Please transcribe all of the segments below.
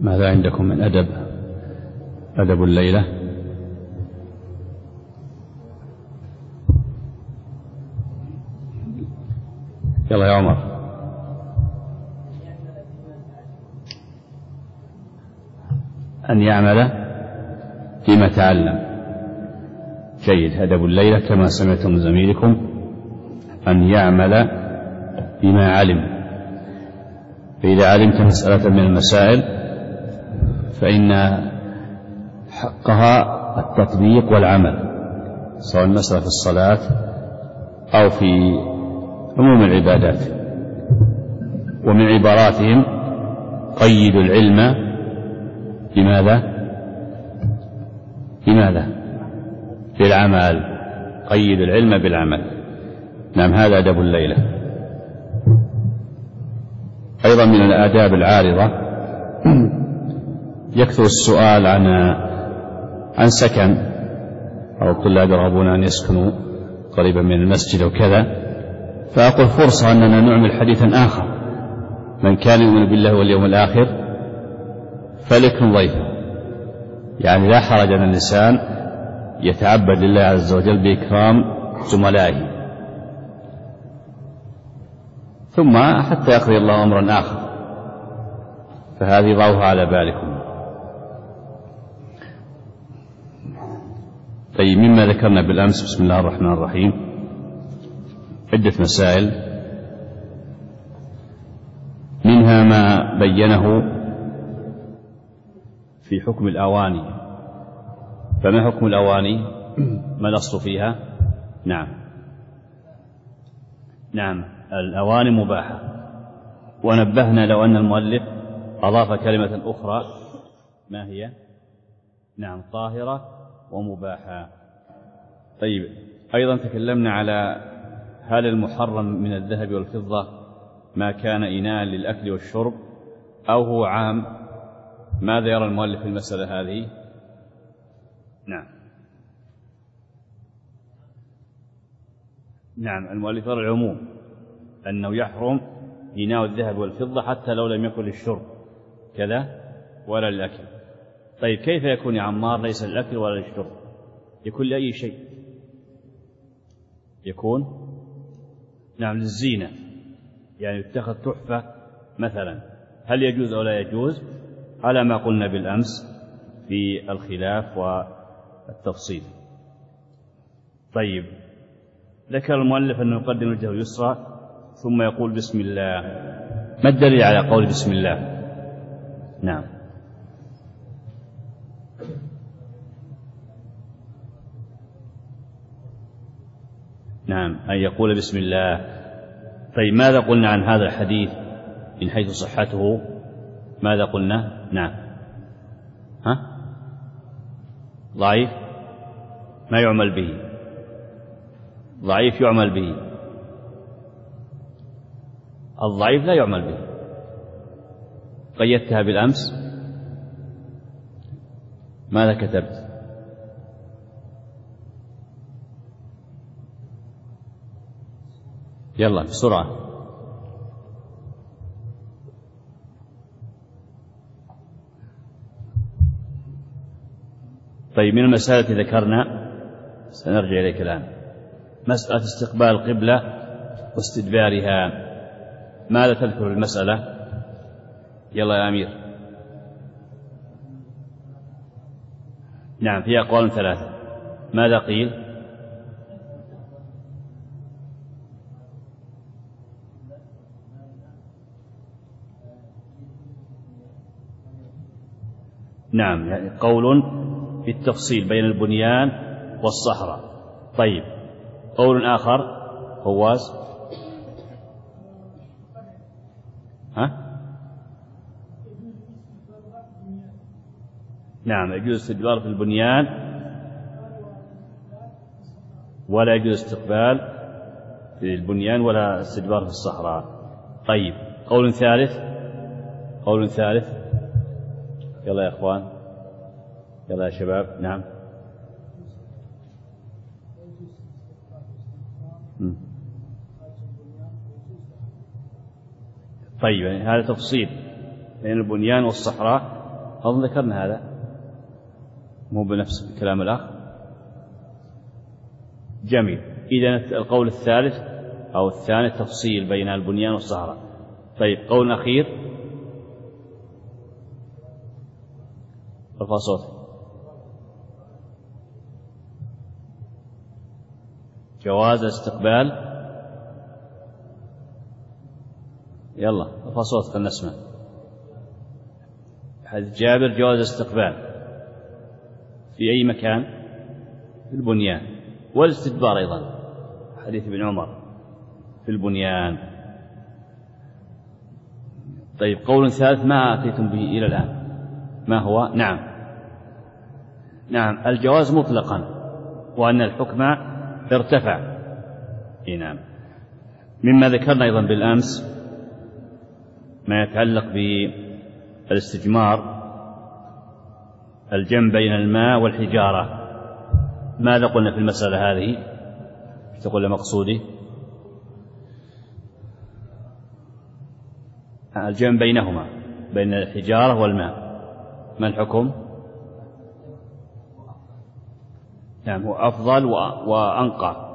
ماذا عندكم من أدب الليلة؟ يلا يا عمر. أن يعمل بما تعلم. جيد. أدب الليلة كما سمعتم من زميلكم أن يعمل بما علم. فإذا علمت مسألة من المسائل فإن حقها التطبيق والعمل، سواء المسألة في الصلاة أو في عموم العبادات. ومن عباراتهم قيدوا العلم بماذا؟ بالعمل. قيدوا العلم بالعمل. نعم، هذا أدب الليلة. أيضا من الآداب العارضة يكثر السؤال عن سكن، أو الطلاب يرغبون أن يسكنوا قريبا من المسجد وكذا، فأقول فرصة أننا نعمل حديثا آخر. من كان يؤمن بالله واليوم الآخر فليكرم ضيفه. يعني لا حرج أن الإنسان يتعبد لله عز وجل بإكرام زملائه، ثم حتى يقضي الله أمرا آخر. فهذه ضعوها على بالكم. طيب، مما ذكرنا بالأمس بسم الله الرحمن الرحيم عدة مسائل، منها ما بينه في حكم الأواني. فما حكم الأواني؟ ما الأصل فيها؟ نعم، الأواني مباحة. ونبهنا لو أن المؤلف أضاف كلمة أخرى، ما هي؟ نعم، طاهرة ومباحة. طيب، أيضا تكلمنا على هل المحرم من الذهب والفضة ما كان إناء للأكل والشرب أو هو عام؟ ماذا يرى المؤلف في المسألة هذه؟ نعم، المؤلف يرى العموم، أنه يحرم إناء الذهب والفضة حتى لو لم يكن للشرب كذا ولا للأكل. طيب، كيف يكون يا عمار ليس للأكل ولا للشرب؟ يكون لأي شيء. يكون للزينة، يعني يتخذ تحفة مثلا. هل يجوز أو لا يجوز؟ على ما قلنا بالأمس في الخلاف والتفصيل. طيب، ذكر المؤلف أنه يقدم الجهة اليسرى ثم يقول بسم الله. ما الدليل على قول بسم الله؟ نعم، أن يقول بسم الله. طيب، ماذا قلنا عن هذا الحديث من حيث صحته؟ ماذا قلنا؟ ضعيف، ما يعمل به. ضعيف يعمل به، الضعيف لا يعمل به. قيدتها بالأمس. ماذا كتبت؟ يلا بسرعة. طيب، من المسائل التي ذكرنا سنرجع إليك الآن مسألة استقبال القبلة واستدبارها. ماذا تذكر المسألة؟ يلا يا أمير. نعم، فيها أقوال ثلاثة. ماذا قيل؟ نعم، يعني قول بالتفصيل بين البنيان والصحراء. طيب، قول آخر فواز. نعم، يجوز استدبار في البنيان ولا يجوز استقبال في البنيان ولا استدبار في الصحراء. طيب، قول ثالث. يلا يا أخوان، يلا يا شباب. نعم. طيب، يعني هذا تفصيل بين البنيان والصحراء أظن ذكرنا هذا مو بنفس كلام الأخ. جميل. إذن القول الثالث أو الثاني تفصيل بين البنيان والصحراء. طيب قول أخير، ارفع صوتك. جواز استقبال، يلا ارفع صوتك خلنا نسمع. حديث جابر جواز استقبال في أي مكان في البنيان، والاستدبار أيضا حديث ابن عمر في البنيان. طيب قول ثالث ما أتيتم به إلى الآن، ما هو؟ نعم الجواز مطلقا، وأن الحكم ارتفع. نعم. مما ذكرنا أيضا بالأمس ما يتعلق بالاستجمار، الجمع بين الماء والحجارة. ماذا قلنا في المسألة هذه؟ تقول مقصودي الجمع بينهما، بين الحجارة والماء، ما الحكم؟ نعم هو أفضل وأنقى.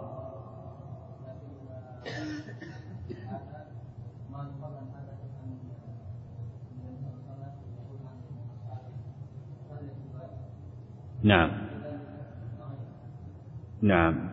نعم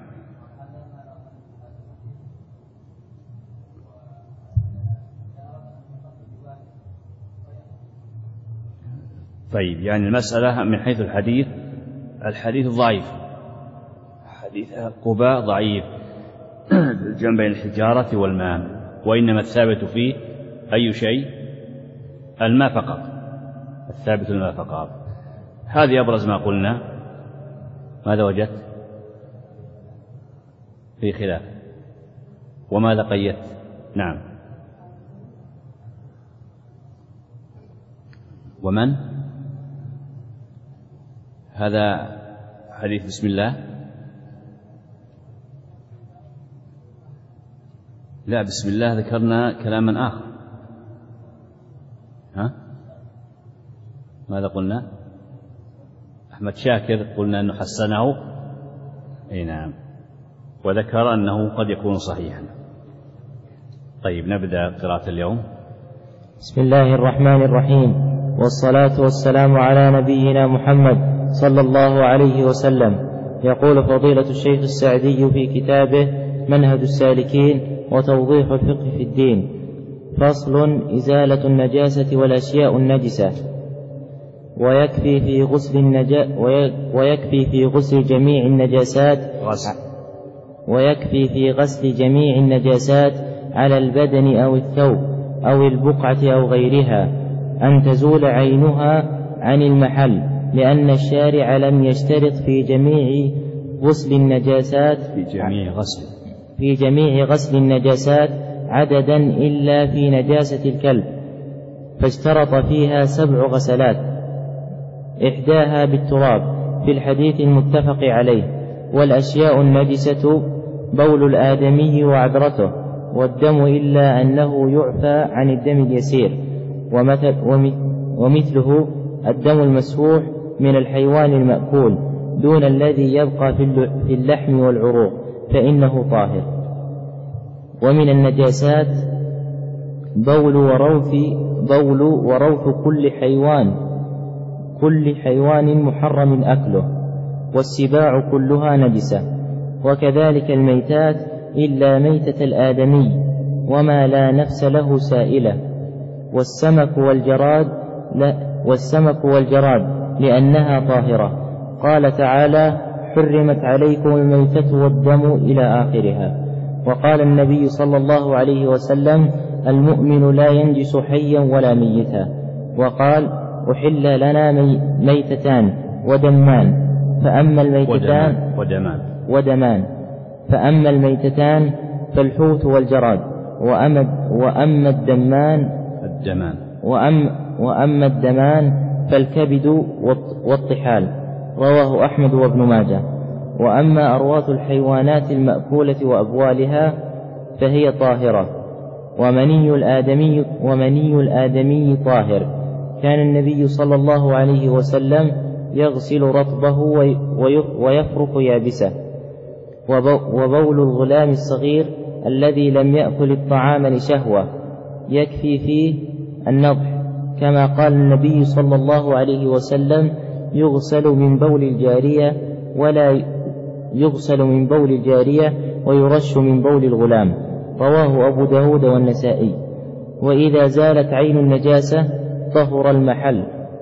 طيب يعني المسألة من حيث الحديث ضعيف، حديث قباء ضعيف الجمع بين الحجارة والماء، وإنما الثابت فيه أي شيء؟ الماء فقط، الثابت الماء فقط. هذه أبرز ما قلنا. ماذا وجدت؟ في خلاف. وماذا قيدت؟ نعم. ومن؟ هذا حديث بسم الله؟ لا، بسم الله ذكرنا كلاما آخر. ماذا قلنا؟ أحمد شاكر قلنا أنه حسنه. نعم. وذكر أنه قد يكون صحيحا. طيب نبدأ قراءة اليوم. بسم الله الرحمن الرحيم، والصلاة والسلام على نبينا محمد صلى الله عليه وسلم. يقول فضيلة الشيخ السعدي في كتابه منهج السالكين وتوضيح الفقه في الدين: فصل: إزالة النجاسة والأشياء النجسة. ويكفي في غسل جميع النجاسات غسل جميع النجاسات على البدن أو الثوب أو البقعة أو غيرها أن تزول عينها عن المحل، لأن الشارع لم يشترط في جميع غسل النجاسات عددا إلا في نجاسة الكلب، فاشترط فيها 7 غسلات، إحداها بالتراب في الحديث المتفق عليه. والأشياء النجسة بول الآدمي وعذرته والدم، إلا أنه يعفى عن الدم اليسير، ومثله الدم المسفوح من الحيوان المأكول دون الذي يبقى في اللحم والعروق، فإنه طاهر. ومن النجاسات بول وروث كل حيوان محرم أكله، والسباع كلها نجسة، وكذلك الميتات إلا ميتة الآدمي وما لا نفس له سائلة، والسمك والجراد لأنها طاهرة. قال تعالى: حرمت عليكم الميتة والدم إلى آخرها. وقال النبي صلى الله عليه وسلم: المؤمن لا ينجس حيا ولا ميتا. وقال: أحل لنا ميتتان ودمان، فأما الميتتان فالحوت والجراد، وأما الدمان فالكبد والطحال. رواه أحمد وابن ماجه. وأما أرواث الحيوانات المأكولة وأبوالها فهي طاهرة، ومني الآدمي طاهر، كان النبي صلى الله عليه وسلم يغسل رطبه ويفرك يابسه. وبول الغلام الصغير الذي لم يأكل الطعام لشهوة يكفي فيه النضح، كما قال النبي صلى الله عليه وسلم: يغسل من بول الجارية ويرش من بول الغلام. رواه أبو داود والنسائي. وإذا زالت عين النجاسة طهر المحل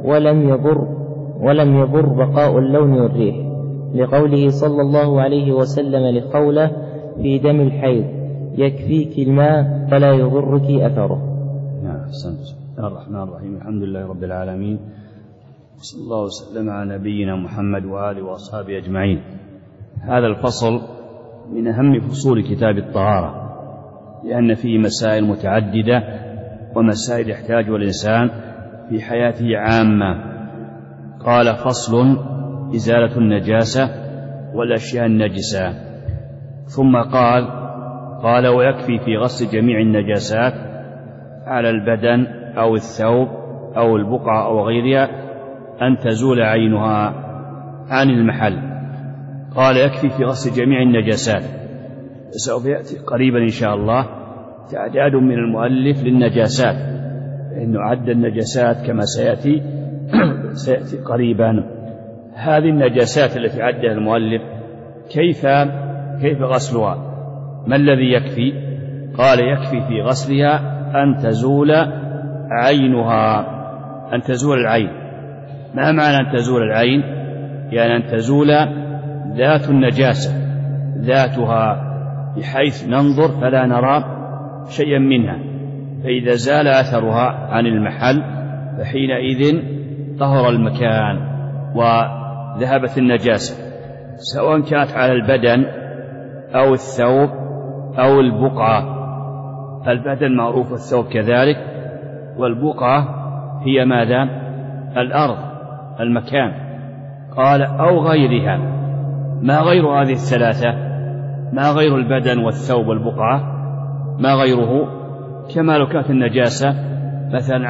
ولم يضر بقاء اللون والريح، لقوله صلى الله عليه وسلم لخولة في دم الحيض: يكفيك الماء فلا يضرك أثره. بسم الله الرحمن الرحيم. الحمد لله رب العالمين، صلى الله وسلم على نبينا محمد وآله وأصحابه أجمعين. هذا الفصل من أهم فصول كتاب الطهارة، لأن فيه مسائل متعددة ومسائل يحتاجها الإنسان في حياته عامة. قال: فصل: إزالة النجاسة والأشياء النجسة. ثم قال: ويكفي في غسل جميع النجاسات على البدن أو الثوب أو البقعة أو غيرها أن تزول عينها عن المحل. قال: يكفي في غسل جميع النجاسات. سوف يأتي قريبا إن شاء الله تعداد من المؤلف للنجاسات، لأنه عد النجاسات كما سيأتي قريبا. هذه النجاسات التي عدها المؤلف كيف غسلها؟ ما الذي يكفي؟ قال: يكفي في غسلها أن تزول عينها، أن تزول العين. ما معنى أن تزول العين؟ يعني أن تزول ذات النجاسة، ذاتها، بحيث ننظر فلا نرى شيئا منها. فإذا زال أثرها عن المحل فحينئذ طهر المكان وذهبت النجاسة، سواء كانت على البدن أو الثوب أو البقعة. البدن معروف، الثوب كذلك، والبقعة هي ماذا؟ الأرض، المكان. قال: أو غيرها. ما غير هذه الثلاثة؟ ما غير البدن والثوب والبقعة؟ ما غيره؟ كما لو كانت النجاسة مثلا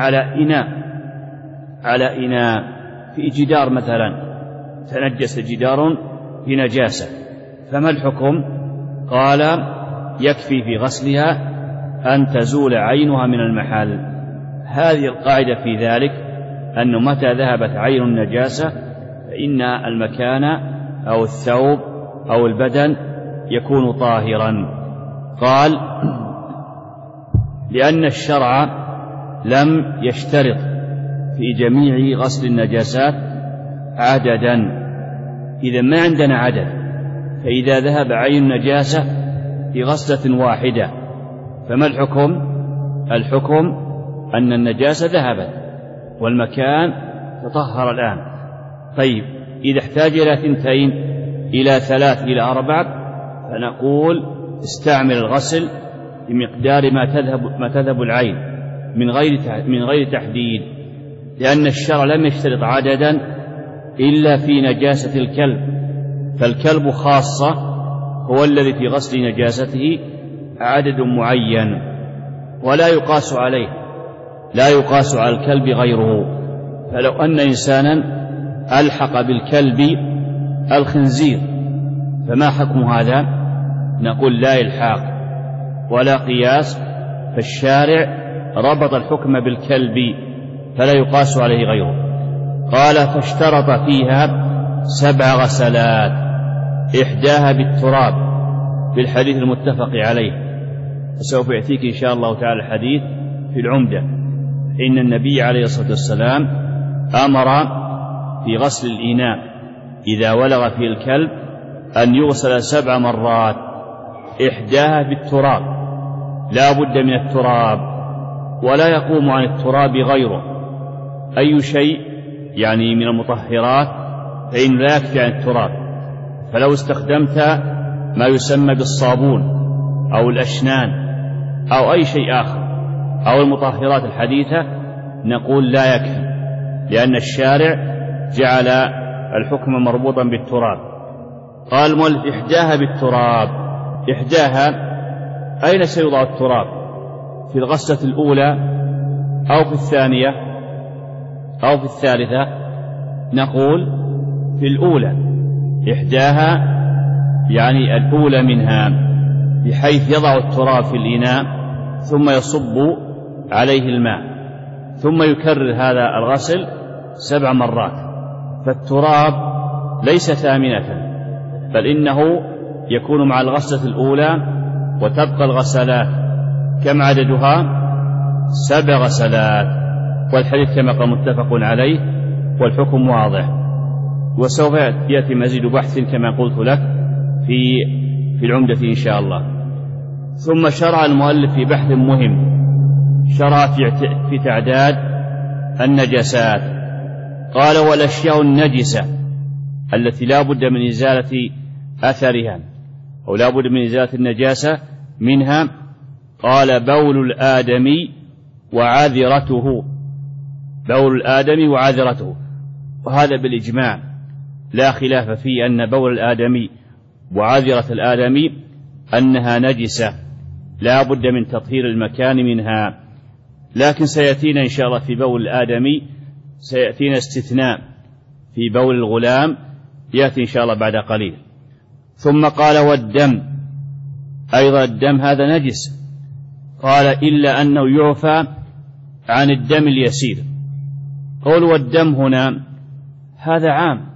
على إناء في جدار مثلا، تنجس جدار بنجاسة، فما الحكم؟ قال: يكفي في غسلها أن تزول عينها من المحل. هذه القاعدة في ذلك أنه متى ذهبت عين النجاسة فإن المكان أو الثوب أو البدن يكون طاهرا. قال: لأن الشرع لم يشترط في جميع غسل النجاسات عددا. إذا ما عندنا عدد، فإذا ذهب عين النجاسة في غسلة واحدة فما الحكم؟ الحكم أن النجاسة ذهبت والمكان تطهر الآن. طيب، إذا احتاج إلى 2 إلى 3 إلى 4 فنقول استعمل الغسل بمقدار ما تذهب العين من غير تحديد، لأن الشرع لم يشترط عددا إلا في نجاسة الكلب، فالكلب خاصة هو الذي في غسل نجاسته عدد معين ولا يقاس عليه، لا يقاس على الكلب غيره. فلو أن إنسانا ألحق بالكلب الخنزير فما حكم هذا؟ نقول لا إلحاق ولا قياس، فالشارع ربط الحكم بالكلب فلا يقاس عليه غيره. قال: فاشترط فيها 7 غسلات، إحداها بالتراب، بالحديث المتفق عليه، وسوف يأتيك إن شاء الله تعالى الحديث في العمدة. إن النبي عليه الصلاة والسلام أمر في غسل الإناء إذا ولغ فيه الكلب أن يغسل 7 مرات، إحداها بالتراب، لا بد من التراب، ولا يقوم عن التراب غيره. أي شيء يعني من المطهرات فإن لا يكفي عن التراب، فلو استخدمت ما يسمى بالصابون أو الأشنان أو أي شيء آخر أو المطهرات الحديثة نقول لا يكفي، لأن الشارع جعل الحكم مربوطا بالتراب. قال المؤلف: إحداها بالتراب. إحداها أين سيوضع التراب؟ في الغسلة الأولى أو في الثانية؟ أو في الثالثة؟ نقول في الأولى، إحداها يعني الأولى منها، بحيث يضع التراب في الإناء ثم يصب عليه الماء ثم يكرر هذا الغسل 7 مرات، فالتراب ليس ثامنة، بل إنه يكون مع الغسلة الأولى، وتبقى الغسلات كم عددها؟ 7 غسلات، والحديث كما قال متفق عليه، والحكم واضح. وسوف يأتي مزيد بحث كما قلت لك في العمدة إن شاء الله. ثم شرع المؤلف في بحث مهم، شرع في تعداد النجاسات. قال: والأشياء النجسة التي لا بد من إزالة أثرها أو لا بد من إزالة النجاسة منها، قال: بول الآدمي وعذرته. بول الآدمي وعذرته، وهذا بالإجماع لا خلاف فيه أن بول الآدمي وعذرة الآدمي أنها نجسة لا بد من تطهير المكان منها. لكن سيأتينا إن شاء الله في بول الآدمي سيأتينا استثناء في بول الغلام، يأتي إن شاء الله بعد قليل. ثم قال: والدم أيضا، الدم هذا نجس. قال: إلا أنه يعفى عن الدم اليسير. قول والدم هنا هذا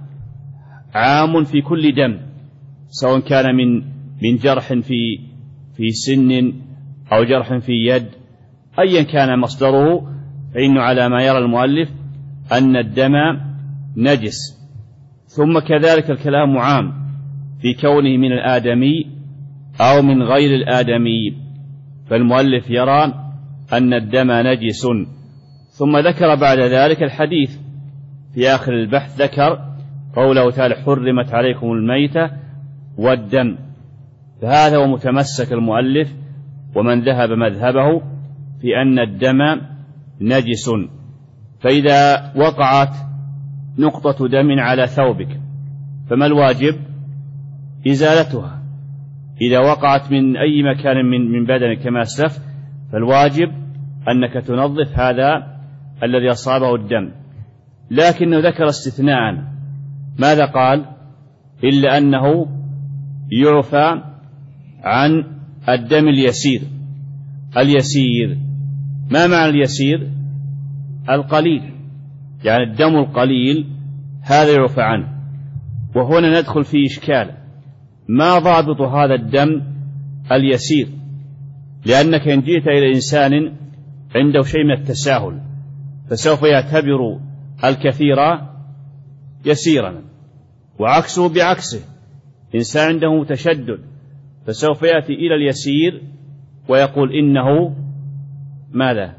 عام في كل دم، سواء كان من جرح في سن أو جرح في يد، أيا كان مصدره، فإنه على ما يرى المؤلف أن الدم نجس. ثم كذلك الكلام عام في كونه من الآدمي أو من غير الآدمي، فالمؤلف يرى أن الدم نجس. ثم ذكر بعد ذلك الحديث في آخر البحث، ذكر قوله تعالى: حرمت عليكم الميتة والدم. فهذا ومتمسك المؤلف ومن ذهب مذهبه في أن الدم نجس. فإذا وقعت نقطة دم على ثوبك فما الواجب؟ إزالتها. إذا وقعت من أي مكان من بدنك كما أسلفت، فالواجب أنك تنظف هذا الذي أصابه الدم. لكنه ذكر استثناء، ماذا قال؟ إلا أنه يعفى عن الدم اليسير. اليسير ما معنى اليسير؟ القليل، يعني الدم القليل هذا يعفى عنه. وهنا ندخل في إشكال، ما ضابط هذا الدم اليسير؟ لأنك إن جئت إلى إنسان عنده شيء من التساهل فسوف يعتبر الكثير يسيرا، وعكسه بعكسه، إنسان عنده تشدد فسوف يأتي إلى اليسير ويقول إنه ماذا؟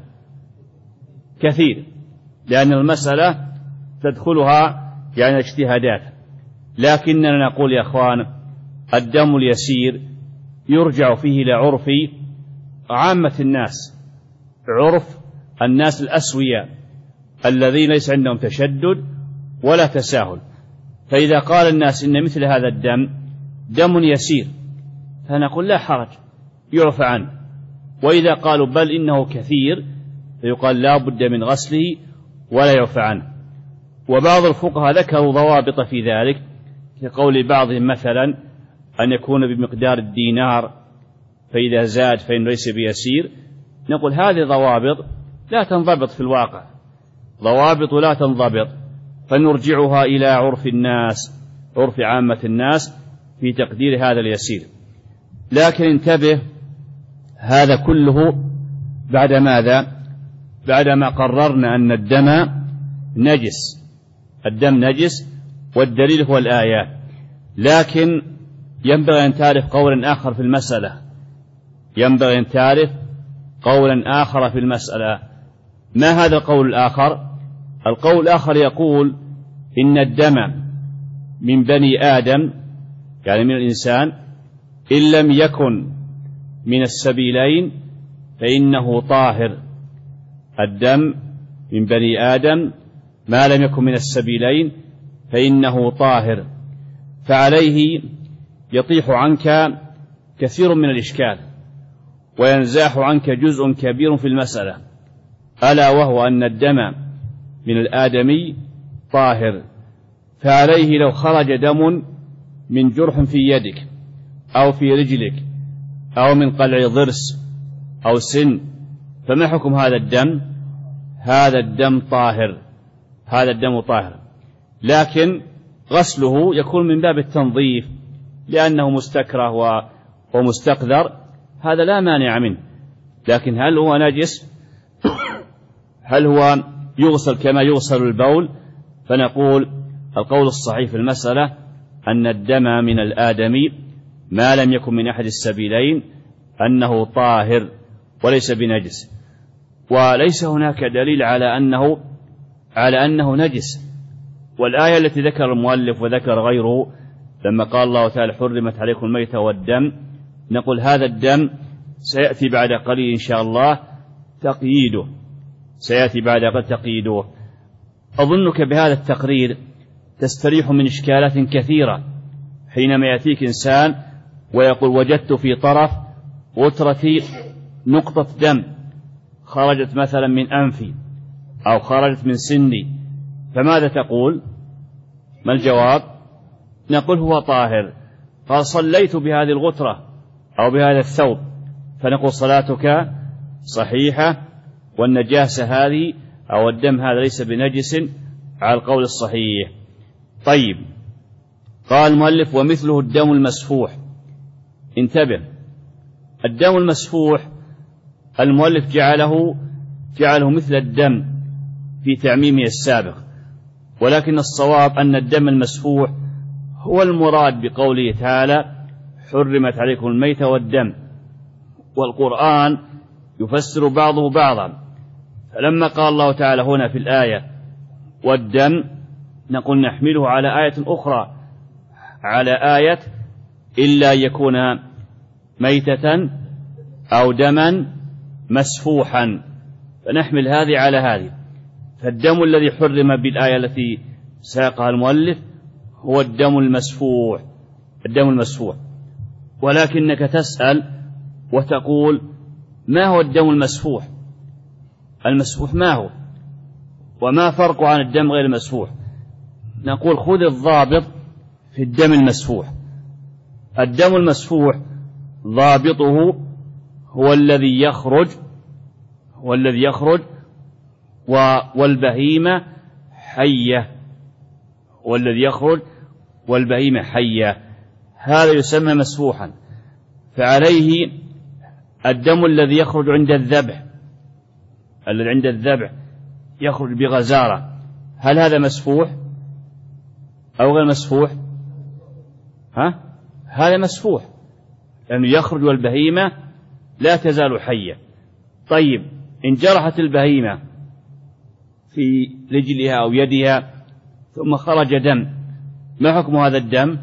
كثير، لأن المسألة تدخلها يعني اجتهادات. لكننا نقول يا أخوان، الدم اليسير يرجع فيه إلى عرف عامة الناس، عرف الناس الأسوياء الذين ليس عندهم تشدد ولا تساهل. فإذا قال الناس إن مثل هذا الدم دم يسير فنقول لا حرج، يعفى عنه. وإذا قالوا بل إنه كثير فيقال لا بد من غسله ولا يعفى عنه. وبعض الفقهاء ذكروا ضوابط في ذلك، كقول بعضهم مثلا أن يكون بمقدار الدينار، فإذا زاد فإنه ليس بيسير. نقول هذه ضوابط لا تنضبط في الواقع، ضوابط لا تنضبط، فنرجعها إلى عرف الناس، عرف عامة الناس في تقدير هذا اليسير. لكن انتبه، هذا كله بعد ماذا؟ بعدما قررنا أن الدم نجس، الدم نجس، والدليل هو الآيات. لكن ينبغي أن تعرف قولا آخر في المسألة، ينبغي أن تعرف قولا آخر في المسألة. ما هذا القول الآخر؟ القول الآخر يقول إن الدم من بني آدم، يعني من الإنسان، إن لم يكن من السبيلين فإنه طاهر. الدم من بني آدم ما لم يكن من السبيلين فإنه طاهر. فعليه يطيح عنك كثير من الإشكال وينزاح عنك جزء كبير في المسألة، ألا وهو أن الدم من الآدمي طاهر، فعليه لو خرج دم من جرح في يدك أو في رجلك أو من قلع ضرس أو سن، فما حكم هذا الدم؟ هذا الدم طاهر، هذا الدم طاهر، لكن غسله يكون من باب التنظيف لأنه مستكره ومستقذر، هذا لا مانع منه. لكن هل هو نجس؟ هل هو يغسل كما يغسل البول؟ فنقول القول الصحيح في المسألة أن الدم من الآدمي ما لم يكن من أحد السبيلين أنه طاهر وليس بنجس، وليس هناك دليل على أنه نجس. والآية التي ذكر المؤلف وذكر غيره لما قال الله تعالى حرمت عليكم الميتة والدم، نقول هذا الدم سيأتي بعد قليل إن شاء الله تقييده، سيأتي بعد قليل تقييده. أظنك بهذا التقرير تستريح من إشكالات كثيرة حينما يأتيك إنسان ويقول وجدت في طرف غترتي نقطة دم خرجت مثلا من أنفي أو خرجت من سني، فماذا تقول؟ ما الجواب؟ نقول هو طاهر. قال صليت بهذه الغترة أو بهذا الثوب، فنقول صلاتك صحيحة، والنجاسة هذه أو الدم هذا ليس بنجس على القول الصحيح. طيب، قال المؤلف ومثله الدم المسفوح. انتبه، الدم المسفوح المؤلف جعله مثل الدم في تعميمه السابق، ولكن الصواب أن الدم المسفوح هو المراد بقوله تعالى حرمت عليكم الميتة والدم، والقرآن يفسر بعضه بعضا. فلما قال الله تعالى هنا في الآية والدم، نقول نحمله على آية أخرى، على آية إلا يكون ميتة أو دما مسفوحا، فنحمل هذه على هذه. فالدم الذي حرم بالآية التي ساقها المؤلف هو الدم المسفوح، الدم المسفوح. ولكنك تسأل وتقول ما هو الدم المسفوح؟ المسفوح ما هو؟ وما فرق عن الدم غير المسفوح؟ نقول خذ الضابط في الدم المسفوح. الدم المسفوح ضابطه هو الذي يخرج والبهيمة حية، والذي يخرج والبهيمة حية، هذا يسمى مسفوحا. فعليه الدم الذي يخرج عند الذبح، الذي عند الذبح يخرج بغزارة، هل هذا مسفوح أو غير مسفوح؟ هذا مسفوح لأنه يخرج والبهيمة لا تزال حية. طيب، إن جرحت البهيمة في رجلها أو يدها ثم خرج دم، ما حكم هذا الدم؟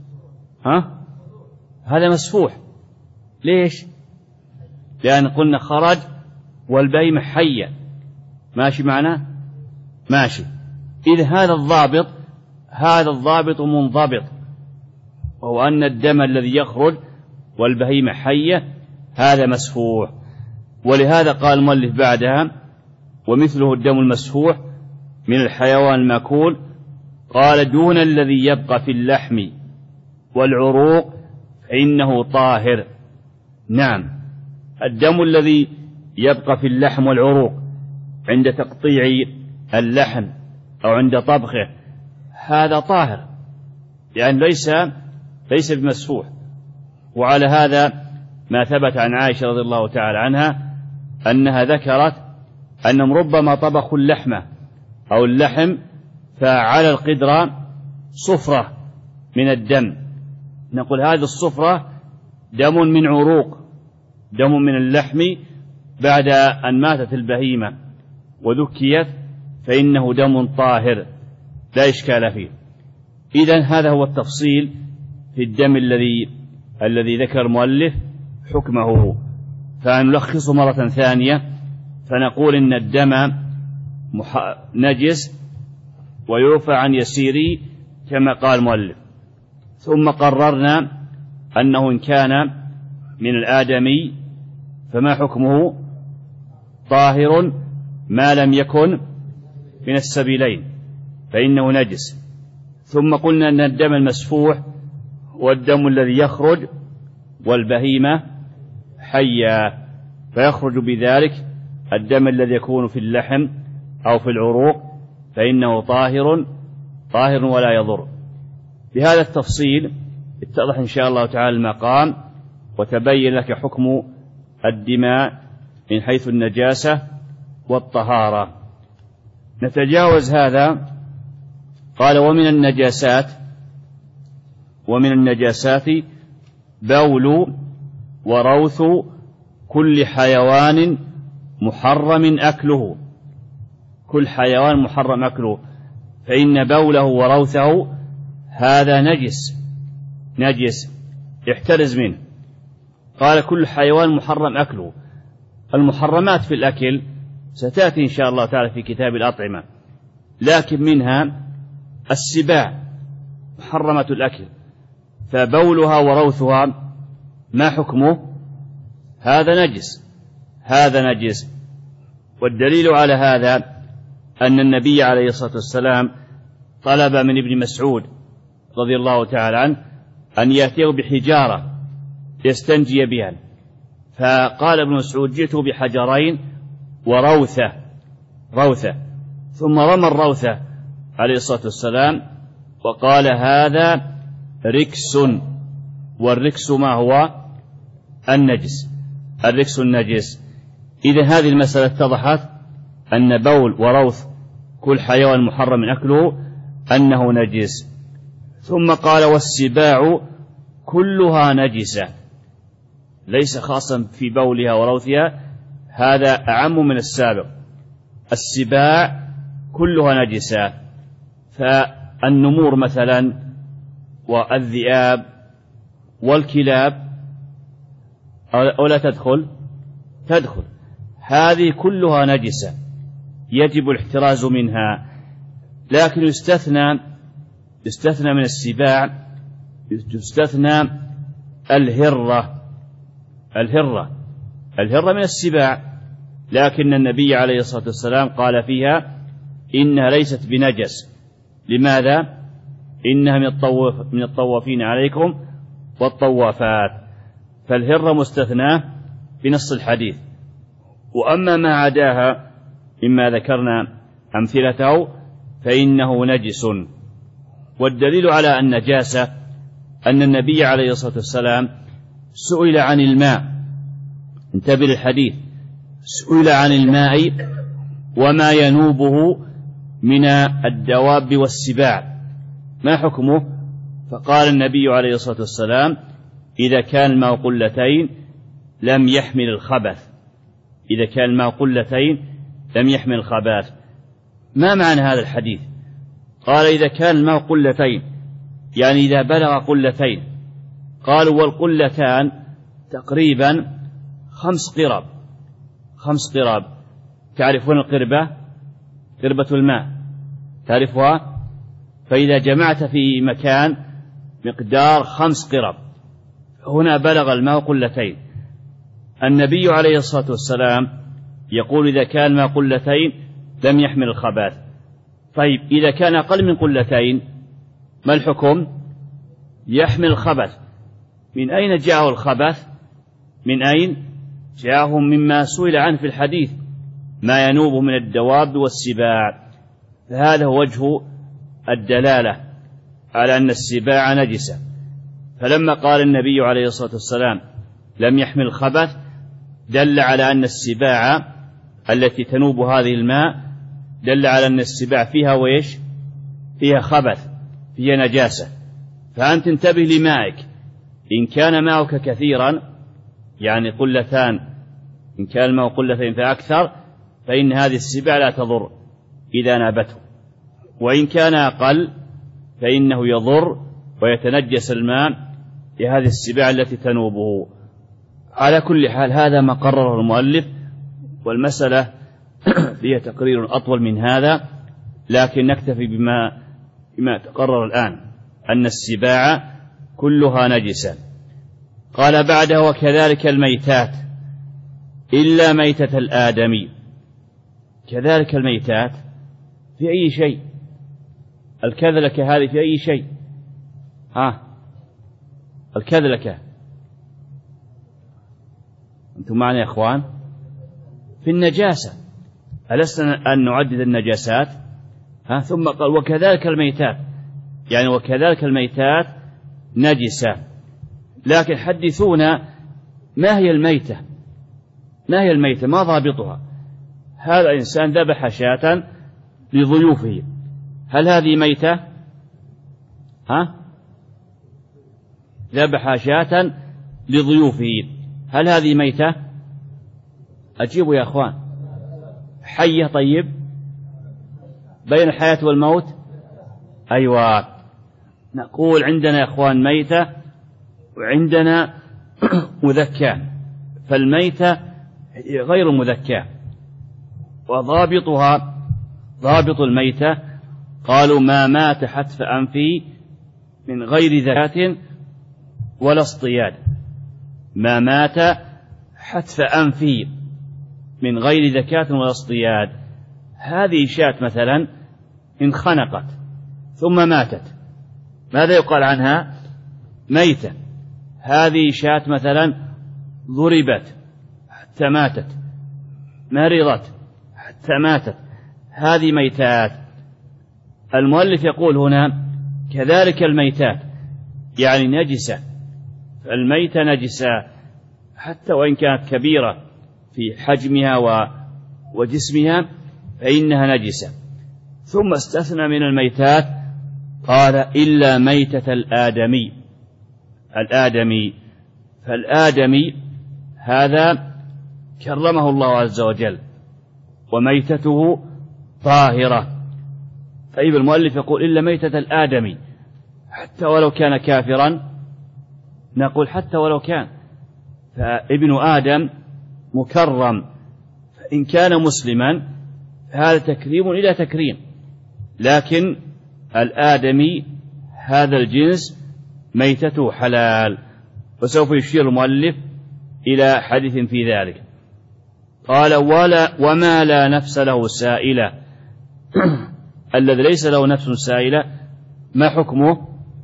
هذا مسفوح. ليش؟ لأن قلنا خرج والبهيمة حية، ماشي معنا؟ ماشي. إذ هذا الضابط منضبط، وهو أن الدم الذي يخرج والبهيمة حية هذا مسفوح. ولهذا قال المؤلف بعدها ومثله الدم المسفوح من الحيوان المأكول، قال دون الذي يبقى في اللحم والعروق فإنه طاهر. نعم، الدم الذي يبقى في اللحم والعروق عند تقطيع اللحم أو عند طبخه هذا طاهر، لأن ليس بمسفوح. وعلى هذا ما ثبت عن عائشة رضي الله تعالى عنها أنها ذكرت أنهم ربما طبخوا اللحمة أو اللحم فعلى القدرة صفرة من الدم، نقول هذه الصفرة دم من عروق، دم من اللحم بعد أن ماتت البهيمة وذكيت، فإنه دم طاهر لا إشكال فيه. إذن هذا هو التفصيل في الدم الذي ذكر المؤلف حكمه. فنلخص مرة ثانية فنقول إن الدم نجس ويرفع عن يسيره كما قال المؤلف، ثم قررنا أنه إن كان من الآدمي فما حكمه؟ طاهر ما لم يكن من السبيلين فإنه نجس. ثم قلنا أن الدم المسفوح هو الدم الذي يخرج والبهيمة حية، فيخرج بذلك الدم الذي يكون في اللحم أو في العروق فإنه طاهر ولا يضر. بهذا التفصيل اتضح إن شاء الله تعالى المقام، وتبين لك حكم الدماء من حيث النجاسة والطهارة. نتجاوز هذا. قال ومن النجاسات بول وروث كل حيوان محرم أكله. كل حيوان محرم أكله، فإن بوله وروثه هذا نجس احترز منه. قال كل حيوان محرم أكله. المحرمات في الأكل ستأتي إن شاء الله تعالى في كتاب الأطعمة، لكن منها السباع محرمة الأكل، فبولها وروثها ما حكمه؟ هذا نجس. والدليل على هذا أن النبي عليه الصلاة والسلام طلب من ابن مسعود رضي الله تعالى عنه أن يأتيه بحجارة يستنجي بها، فقال ابن مسعود جئت بحجرين وروثة، ثم رمى الروثة عليه الصلاة والسلام وقال هذا ركس، والركس ما هو؟ الركس النجس. إذا هذه المسألة اتضحت أن بول وروث كل حيوان محرم أكله أنه نجس. ثم قال والسباع كلها نجسة، ليس خاصا في بولها وروثها، هذا أعم من السابق. السباع كلها نجسة، فالنمور مثلا والذئاب والكلاب أولا تدخل، هذه كلها نجسة يجب الاحتراز منها. لكن يستثنى من السباع يستثنى الهرة من السباع، لكن النبي عليه الصلاة والسلام قال فيها إنها ليست بنجس. لماذا؟ إنها من الطوافين عليكم والطوافات، فالهرة مستثناة بنص الحديث. وأما ما عداها مما ذكرنا أمثلته فإنه نجس. والدليل على النجاسة أن النبي عليه الصلاة والسلام سئل عن الماء، انتبه للحديث، سئل عن الماء وما ينوبه من الدواب والسباع ما حكمه؟ فقال النبي عليه الصلاة والسلام إذا كان الماء قلتين لم يحمل الخبث. ما معنى هذا الحديث؟ قال إذا كان الماء قلتين، يعني إذا بلغ قلتين. قالوا والقلتان تقريبا 5 قراب. تعرفون القربة؟ قربة الماء تعرفها؟ فإذا جمعت في مكان مقدار 5 قرب، هنا بلغ الماء قلتين. النبي عليه الصلاة والسلام يقول إذا كان الماء قلتين لم يحمل الخبث. طيب إذا كان أقل من قلتين ما الحكم؟ يحمل الخبث. من أين جاءه الخبث؟ من أين جاءه؟ مما سئل عنه في الحديث، ما ينوب من الدواب والسباع. فهذا هو وجه الدلالة على أن السباع نجسة. فلما قال النبي عليه الصلاة والسلام لم يحمل الخبث دل على أن السباع التي تنوب هذه الماء دل على أن السباع فيها ويش؟ فيها خبث، فيها نجاسة. فأنت انتبه لمائك، إن كان ماؤك كثيرا يعني قلتان، إن كان الماء قلتين فأكثر فإن هذه السباع لا تضر إذا نابته، وإن كان أقل فإنه يضر ويتنجس الماء لهذه السباع التي تنوبه. على كل حال هذا ما قرره المؤلف، والمسألة فيها تقرير أطول من هذا، لكن نكتفي بما تقرر الآن أن السباع كلها نجسة. قال بعده وكذلك الميتات إلا ميتة الآدمي. كذلك الميتات في أي شيء؟ الكذلكة هذه في أي شيء؟ الكذلكة أنتم معنا يا أخوان؟ في النجاسة. ألسنا أن نعدد النجاسات؟ ثم قال وكذلك الميتات، يعني وكذلك الميتات نجسة. لكن حدثونا ما هي الميتة؟ ما هي الميتة؟ ما ضابطها؟ هذا إنسان ذبح شاة لضيوفه، هل هذه ميتة؟ ذبح شاة لضيوفه، هل هذه ميتة؟ أجيبوا يا أخوان. حية؟ طيب، بين الحياة والموت. أيوة، نقول عندنا يا أخوان ميتة وعندنا مذكاة. فالميتة غير مذكاة، وضابطها ضابط الميتة قالوا ما مات حتف أنفه من غير ذكاة ولا اصطياد. ما مات حتف أنفه من غير ذكاة ولا اصطياد. هذه شاة مثلا انخنقت ثم ماتت، ماذا يقال عنها؟ ميتة. هذه شاة مثلا ضربت حتى ماتت، مرضت حتى ماتت، هذه ميتات. المؤلف يقول هنا كذلك الميتات، يعني نجسة. الميتة نجسة حتى وإن كانت كبيرة في حجمها وجسمها فإنها نجسة. ثم استثنى من الميتات قال إلا ميتة الآدمي. الآدمي، فالآدمي هذا كرمه الله عز وجل وميتته طاهرة. طيب المؤلف يقول إلا ميتة الآدمي، حتى ولو كان كافرا؟ نقول حتى ولو كان، فابن آدم مكرم، فإن كان مسلما فهذا تكريم إلى تكريم. لكن الآدمي هذا الجنس ميتته حلال، وسوف يشير المؤلف إلى حديث في ذلك. قال وما لا نفس له سائلة. الذي ليس له نفس سائلة ما حكمه؟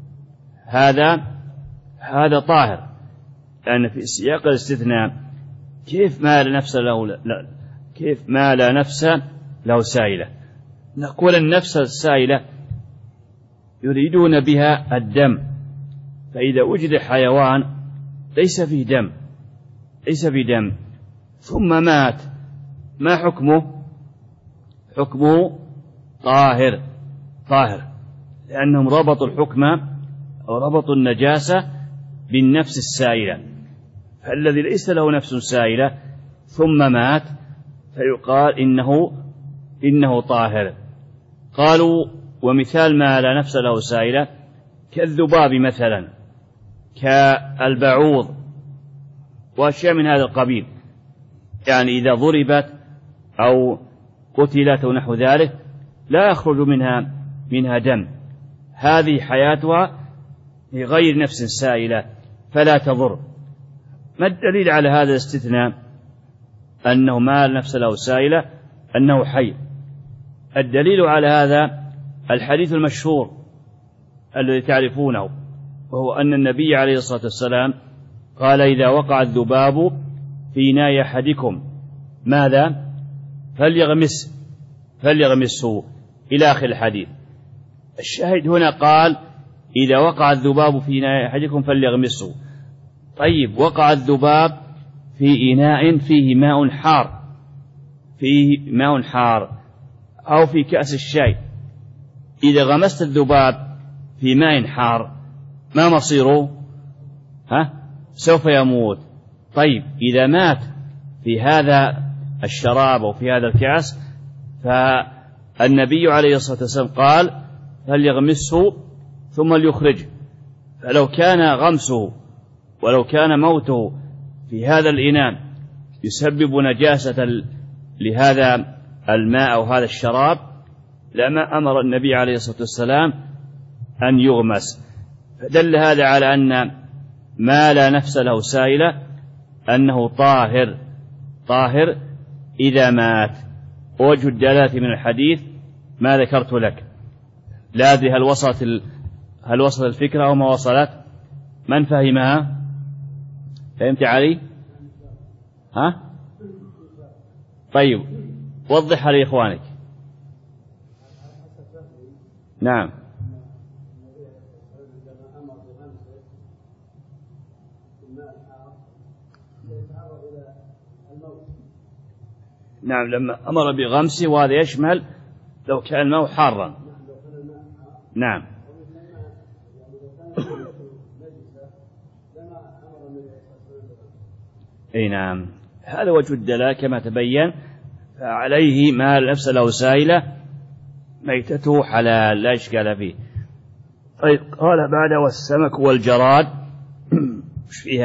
هذا طاهر، لأن في سياق الاستثناء كيف ما لا نفس له كيف ما لا نفس له سائلة؟ نقول النفس السائلة يريدون بها الدم، فإذا وجد حيوان ليس فيه دم ثم مات ما حكمه؟ حكمه طاهر، لأنهم ربطوا الحكم أو ربطوا النجاسة بالنفس السائلة. فالذي ليس له نفس سائلة ثم مات فيقال إنه طاهر. قالوا ومثال ما لا نفس له سائلة كالذباب مثلا، كالبعوض، وأشياء من هذا القبيل، يعني إذا ضربت أو قتلت أو نحو ذلك لا يخرج منها دم، هذه حياتها غير نفس سائلة فلا تضر. ما الدليل على هذا الاستثناء؟ أنه ما نفس له سائلة أنه حي. الدليل على هذا الحديث المشهور الذي تعرفونه، وهو أن النبي عليه الصلاة والسلام قال إذا وقع الذباب في إناء أحدكم ماذا؟ فليغمسه إلى آخر الحديث. الشاهد هنا قال إذا وقع الذباب في إناء أحدكم فليغمسه. طيب وقع الذباب في إناء فيه ماء حار أو في كأس الشاي، إذا غمست الذباب في ماء حار ما مصيره؟ سوف يموت. طيب إذا مات في هذا الشراب أو في هذا الكأس فالنبي عليه الصلاة والسلام قال فليغمسه ثم ليخرجه. فلو كان غمسه ولو كان موته في هذا الإناء يسبب نجاسة لهذا الماء أو هذا الشراب لما أمر النبي عليه الصلاة والسلام أن يغمس. فدل هذا على أن ما لا نفس له سائلة أنه طاهر إذا مات. وجه الدلالة من الحديث ما ذكرت لك. لا أدري هل وصلت الفكرة أو ما وصلت؟ من فهمها؟ فهمت علي؟ ها؟ طيب وضحها لإخوانك. نعم. نعم لما أمر بغمسه، وهذا يشمل لو كان الماء حارا. نعم. أي نعم، هذا وجه الدلالة كما تبين. فعليه ما نفس له سائلة ميتته حلال لا إشكال فيه. طيب قال بعد والسمك والجراد في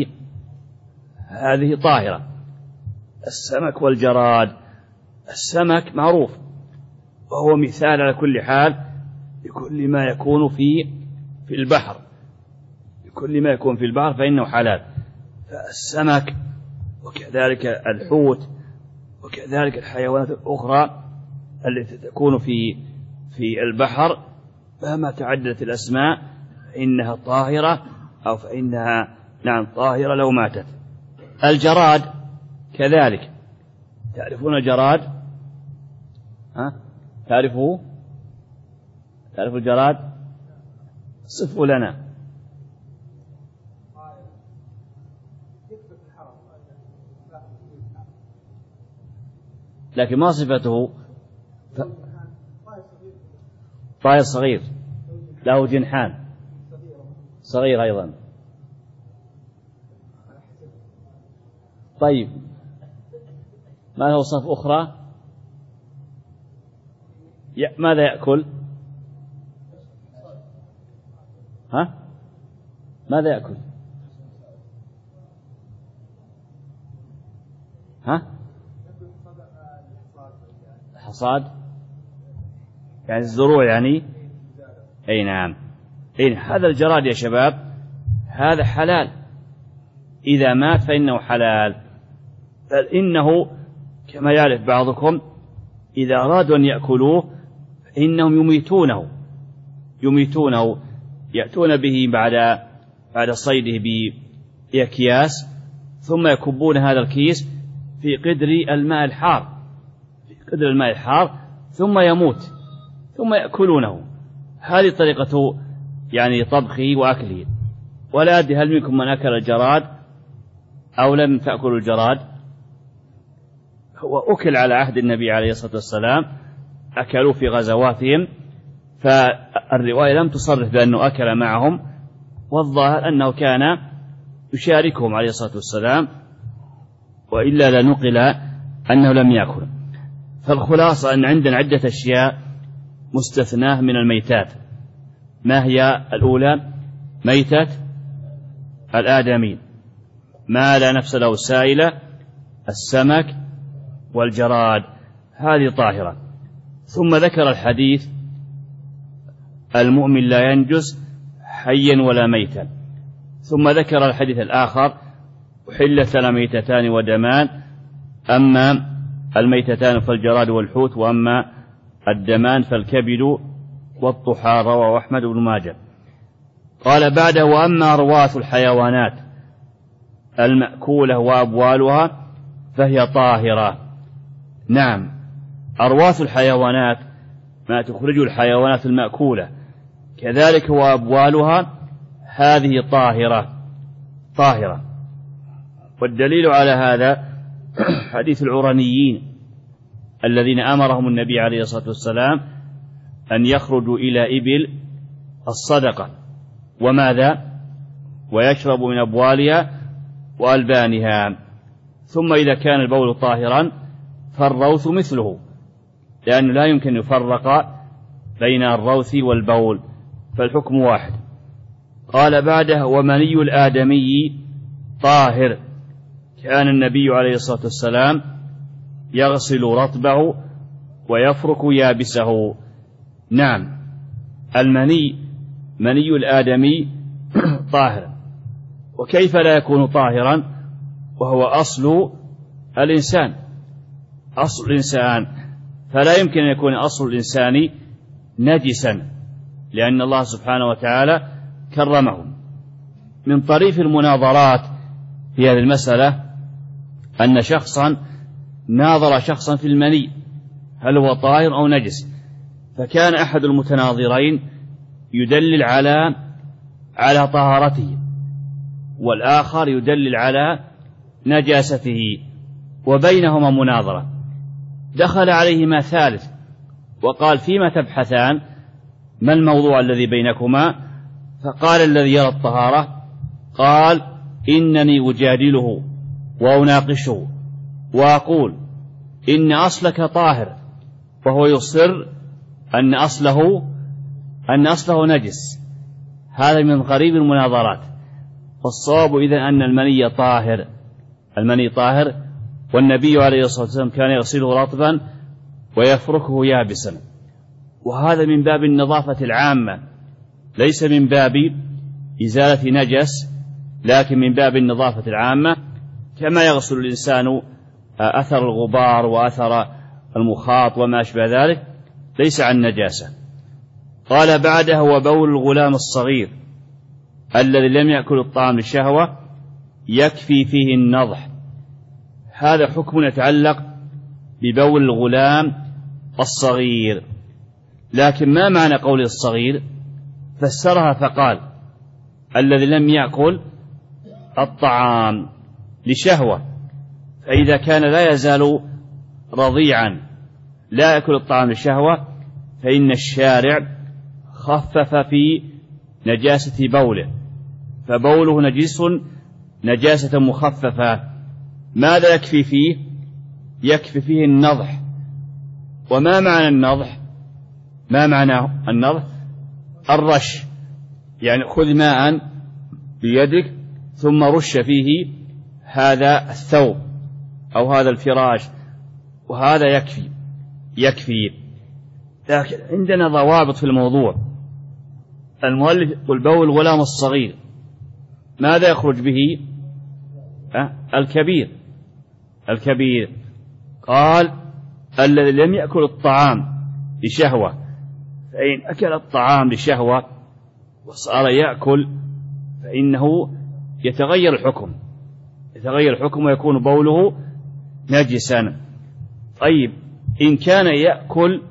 هذه طاهرة. السمك والجراد، السمك معروف وهو مثال على كل حال لكل ما يكون في البحر، لكل ما يكون في البحر فإنه حلال. فالسمك وكذلك الحوت وكذلك الحيوانات الأخرى التي تكون في البحر مهما تعددت الأسماء فإنها طاهرة، أو فإنها نعم طاهرة لو ماتت. الجراد كذلك، تعرفون الجراد؟ تعرفوا الجراد؟ صفوا لنا. لكن ما صفته؟ طائر صغير له جنحان، صغير أيضا. طيب ما له صف أخرى؟ ماذا يأكل؟ ماذا يأكل؟ الحصاد يعني الزروع يعني. أي نعم. هذا الجراد يا شباب هذا حلال، إذا مات فإنه حلال. بل إنه كما يعرف بعضكم إذا أرادوا أن يأكلوه فإنهم يميتونه، يأتون به بعد صيده بأكياس، ثم يكبون هذا الكيس في قدر الماء الحار، ثم يموت، ثم يأكلونه. هذه طريقة يعني طبخه وأكله. ولا أدري هل منكم من أكل الجراد أو لم تأكلوا الجراد؟ هو أكل على عهد النبي عليه الصلاة والسلام، أكلوا في غزواتهم، فالرواية لم تصرح بأنه أكل معهم، والظاهر أنه كان يشاركهم عليه الصلاة والسلام، وإلا لنقل أنه لم يأكل. فالخلاصة أن عندنا عدة أشياء مستثناة من الميتات. ما هي الأولى؟ ميتة الآدمين، ما لا نفس له سائلة، السمك والجراد، هذه طاهرة. ثم ذكر الحديث المؤمن لا ينجس حيا ولا ميتا. ثم ذكر الحديث الآخر أحلت لنا ميتتان ودمان، أما الميتتان فالجراد والحوت، وأما الدمان فالكبد والطحال، رواه أحمد بن ماجه. قال بعده وأما أرواث الحيوانات المأكولة وأبوالها فهي طاهرة. نعم، أرواث الحيوانات ما تخرج الحيوانات المأكولة كذلك وأبوالها هذه طاهرة. والدليل على هذا حديث العرنيين الذين أمرهم النبي عليه الصلاة والسلام أن يخرجوا إلى إبل الصدقة وماذا؟ ويشربوا من أبوالها وألبانها. ثم إذا كان البول طاهرا فالروث مثله، لأنه لا يمكن يفرق بين الروث والبول، فالحكم واحد. قال بعده ومني الآدمي طاهر، كان النبي عليه الصلاة والسلام يغسل رطبه ويفرك يابسه. نعم، مني الآدمي طاهر. وكيف لا يكون طاهرا وهو أصل الإنسان؟ فلا يمكن أن يكون أصل الإنسان نجسا، لأن الله سبحانه وتعالى كرمه. من طريف المناظرات في هذه المسألة أن شخصا ناظر شخصا في المني هل هو طاهر أو نجس، فكان أحد المتناظرين يدلل على طهارته والآخر يدلل على نجاسته، وبينهما مناظرة. دخل عليهما ثالث وقال: فيما تبحثان؟ ما الموضوع الذي بينكما؟ فقال الذي يرى الطهارة: قال: إنني أجادله وأناقشه وأقول إن أصلك طاهر، وهو يصر أن أصله نجس. هذا من قريب المناظرات. والصواب إذن أن المني طاهر، والنبي عليه الصلاة والسلام كان يغسله رطبا ويفركه يابسا، وهذا من باب النظافة العامة، ليس من باب إزالة نجس، لكن من باب النظافة العامة، كما يغسل الإنسان أثر الغبار وأثر المخاط وما أشبه ذلك، ليس عن نجاسة. قال بعده: وبول الغلام الصغير الذي لم يأكل الطعام للشهوة يكفي فيه النضح. هذا حكم يتعلق ببول الغلام الصغير، لكن ما معنى قول الصغير؟ فسرها فقال: الذي لم يأكل الطعام لشهوة، فإذا كان لا يزال رضيعا لا يأكل الطعام لشهوة فإن الشارع خفف في نجاسة بوله، فبوله نجاسة مخففة. ماذا يكفي فيه؟ يكفي فيه النضح. وما معنى النضح؟ ما معنى النضح؟ الرش، يعني خذ ماء بيدك ثم رش فيه هذا الثوب أو هذا الفراش، وهذا يكفي. لكن عندنا ضوابط في الموضوع. المؤلف يقول: بول الغلام الصغير، ماذا يخرج به؟ الكبير. قال: الذي لم يأكل الطعام لشهوة، فإن أكل الطعام لشهوة وصار يأكل فإنه يتغير الحكم ويكون بوله نجسا. طيب، إن كان يأكل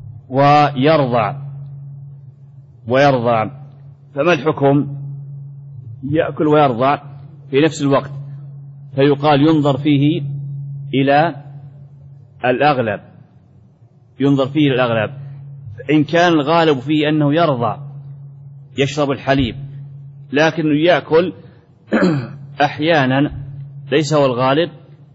ويرضع فما الحكم؟ يأكل ويرضع في نفس الوقت، فيقال ينظر فيه إلى الأغلب. إن كان الغالب فيه أنه يرضع يشرب الحليب، لكنه يأكل أحيانا ليس هو الغالب،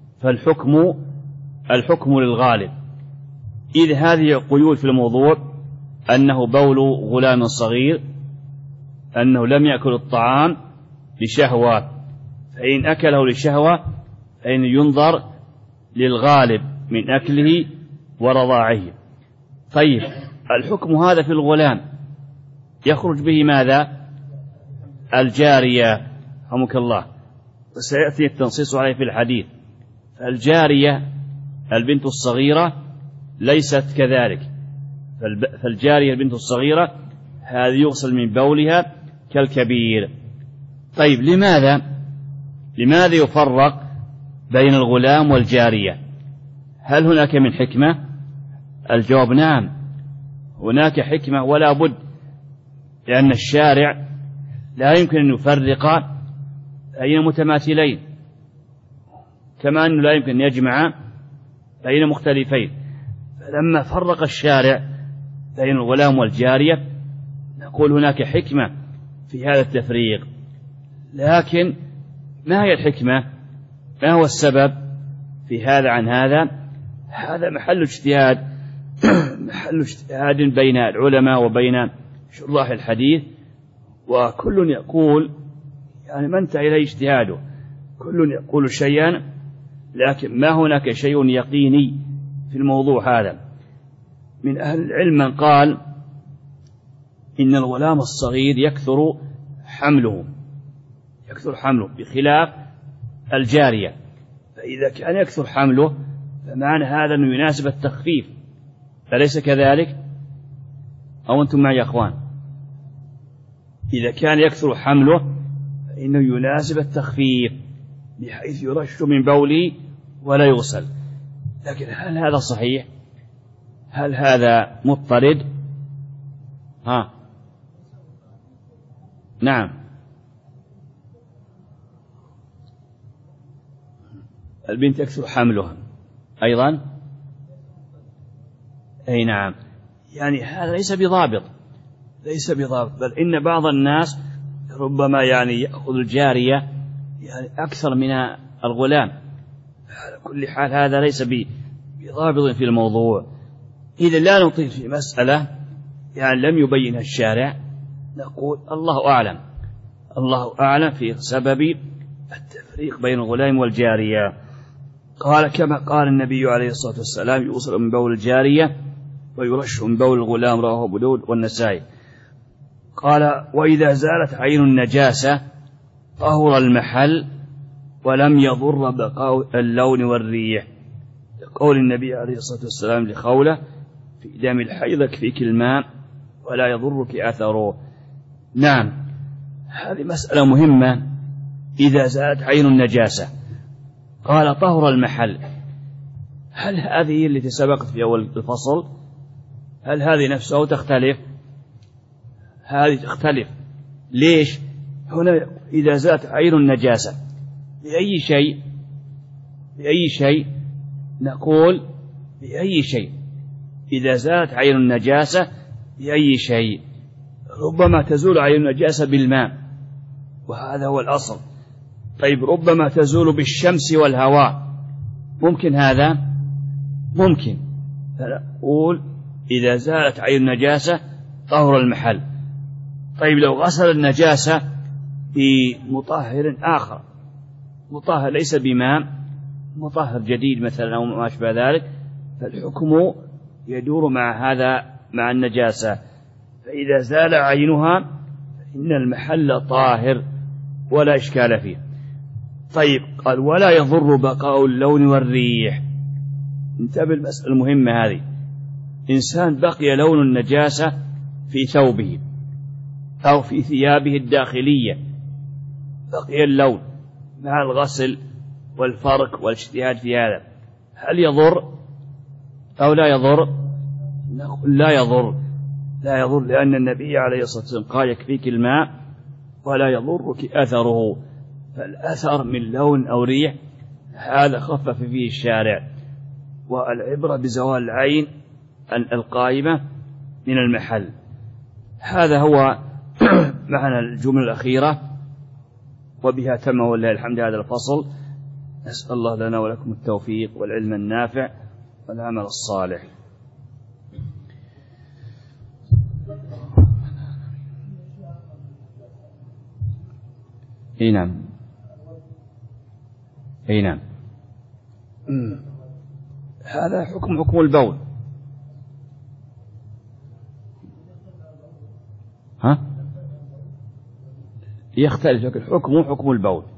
فالحكم للغالب. إذ هذه قيود في الموضوع: أنه بول غلام صغير، أنه لم يأكل الطعام لشهوة، فإن أكله لشهوة فإن ينظر للغالب من أكله ورضاعه. طيب، الحكم هذا في الغلام يخرج به ماذا؟ الجارية، رحمك الله، وسيأتي التنصيص عليه في الحديث. فالجارية البنت الصغيرة ليست كذلك، فالجارية البنت الصغيرة هذه يغسل من بولها كالكبير. طيب، لماذا يفرق بين الغلام والجارية؟ هل هناك من حكمة؟ الجواب: نعم، هناك حكمة ولا بد، لأن الشارع لا يمكن أن يفرق بين متماثلين، كما أنه لا يمكن أن يجمع بين مختلفين. فلما فرق الشارع بين الغلام والجارية نقول هناك حكمة في هذا التفريق. لكن ما هي الحكمة؟ ما هو السبب في هذا عن هذا؟ هذا محل اجتهاد بين العلماء وبين شراح الحديث، وكل يقول يعني من انتهى إليه اجتهاده، كل يقول شيئا، لكن ما هناك شيء يقيني في الموضوع هذا. من أهل العلم من قال إن الغلام الصغير يكثر حمله بخلاف الجارية، فإذا كان يكثر حمله فمعنى هذا أنه يناسب التخفيف، أليس كذلك؟ أو أنتم معي يا أخوان؟ إذا كان يكثر حمله فإنه يناسب التخفيف بحيث يرش من بوله ولا يغسل. لكن هل هذا صحيح؟ هل هذا مضطرد؟ نعم. البنت يكثر حملها أيضا. أي نعم. يعني هذا ليس بضابط، بل إن بعض الناس ربما يعني يأخذ الجارية يعني أكثر من الغلام. على كل حال هذا ليس بضابط في الموضوع. إذا لا نطيل في مسألة يعني لم يبينها الشارع، نقول الله أعلم في سبب التفريق بين الغلام والجارية. قال كما قال النبي عليه الصلاة والسلام: يوصل من بول الجارية ويرش من بول الغلام، رواه أبو داود والنسائي. قال: وإذا زالت عين النجاسة طهر المحل ولم يضر بقاء اللون والريح، لقول النبي عليه الصلاة والسلام لخولة: في دم الحيض يكفيك الماء ولا يضرك أثره. نعم، هذه مسألة مهمة. إذا زالت عين النجاسة قال طهر المحل، هل هذه التي سبقت في أول الفصل؟ هل هذه نفسها تختلف؟ هذه تختلف. ليش؟ هنا إذا زالت عين النجاسة بأي شيء نقول بأي شيء. إذا زالت عين النجاسة بأي شيء. ربما تزول عين النجاسة بالماء وهذا هو الأصل. طيب ربما تزول بالشمس والهواء، ممكن هذا؟ ممكن. فنقول إذا زالت عين النجاسة طهر المحل. طيب لو غسل النجاسة بمطهر آخر، مطهر ليس بماء، مطهر جديد مثلا أو ما أشبه ذلك، فالحكم يدور مع النجاسة. فإذا زال عينها فإن المحل طاهر ولا إشكال فيه. طيب قال: ولا يضر بقاء اللون والريح. انتبه المسألة المهمة هذه. إنسان بقي لون النجاسة في ثوبه أو في ثيابه الداخلية، بقي اللون مع الغسل والفرك والاجتهاد في هذا، هل يضر أو لا يضر؟ نقول لا يضر، لأن النبي عليه الصلاة والسلام قال: يكفيك الماء ولا يضرك أثره. فالأثر من لون أو ريح هذا خفف فيه الشارع، والعبرة بزوال العين القائمة من المحل. هذا هو معنى الجملة الأخيرة، وبها تم ولله الحمد هذا الفصل. نسأل الله لنا ولكم التوفيق والعلم النافع والعمل الصالح. اي نعم. هذا حكم البول. يختلف، لكن حكم البول.